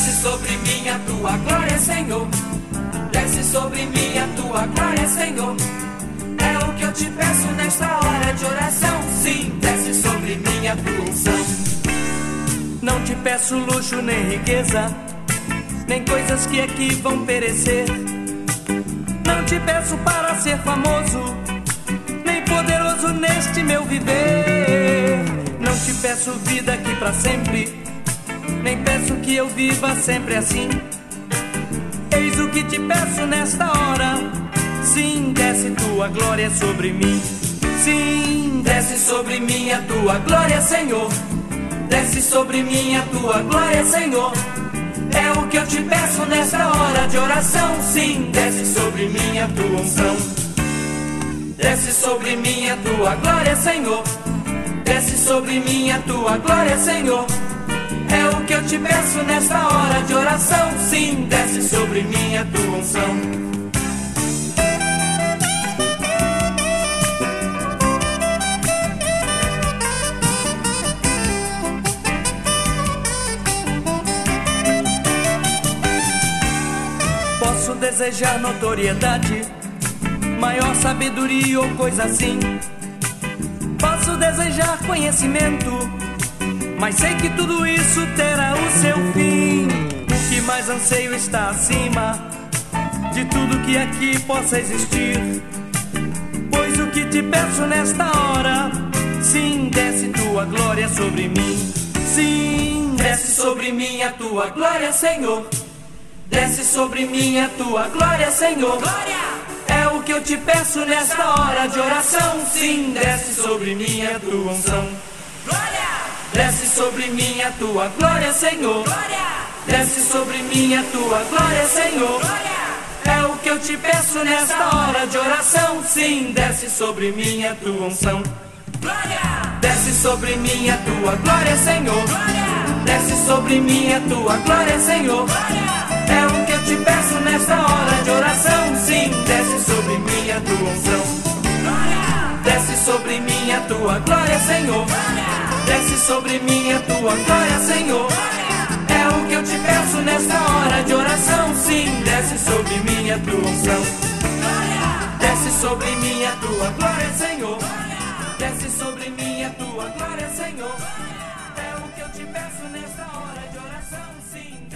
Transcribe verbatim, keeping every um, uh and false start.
Desce sobre mim a tua glória, Senhor. Desce sobre mim a tua glória, Senhor. É o que eu te peço nesta hora de oração. Sim, desce sobre mim a tua unção. Não te peço luxo nem riqueza, nem coisas que aqui vão perecer. Não te peço para ser famoso, nem poderoso neste meu viver. Não te peço vida aqui pra sempre, nem peço que eu viva sempre assim. Eis o que te peço nesta hora. Sim, desce tua glória sobre mim. Sim, desce sobre mim a tua glória, Senhor. Desce sobre mim a tua glória, Senhor. É o que eu te peço nesta hora de oração. Sim, desce sobre mim a tua unção. Desce sobre mim a tua glória, Senhor. Desce sobre mim a tua glória, Senhor. É o que eu te peço nesta hora de oração. Sim, desce sobre mim a tua unção. Posso desejar notoriedade, maior sabedoria ou coisa assim. Posso desejar conhecimento, mas sei que tudo isso terá o seu fim. O que mais anseio está acima de tudo que aqui possa existir. Pois o que te peço nesta hora, sim, desce tua glória sobre mim. Sim, desce sobre mim a tua glória, Senhor. Desce sobre mim a tua glória, Senhor. Glória! É o que eu te peço nesta hora de oração. Sim, desce sobre mim a tua unção. Glória! Desce sobre mim a tua glória, Senhor. Glória! Desce sobre mim a tua glória, Senhor. Glória! É o que eu te peço nesta hora de oração. Sim, desce sobre mim a tua unção. Glória! Desce sobre mim a tua glória, Senhor. Glória! Desce sobre mim a tua glória, Senhor. Glória! É o que eu te peço nesta hora de oração. Sim, desce sobre mim a tua unção. Glória! Desce sobre mim a tua glória, Senhor. Glória! Desce sobre mim a tua glória, Senhor. Glória! É o que eu te peço nesta hora de oração. Sim, desce sobre mim a tua unção. Glória! Desce sobre mim a tua glória, Senhor. Glória! Desce sobre mim a tua glória, Senhor. Glória! É o que eu te peço nesta hora de oração. Sim.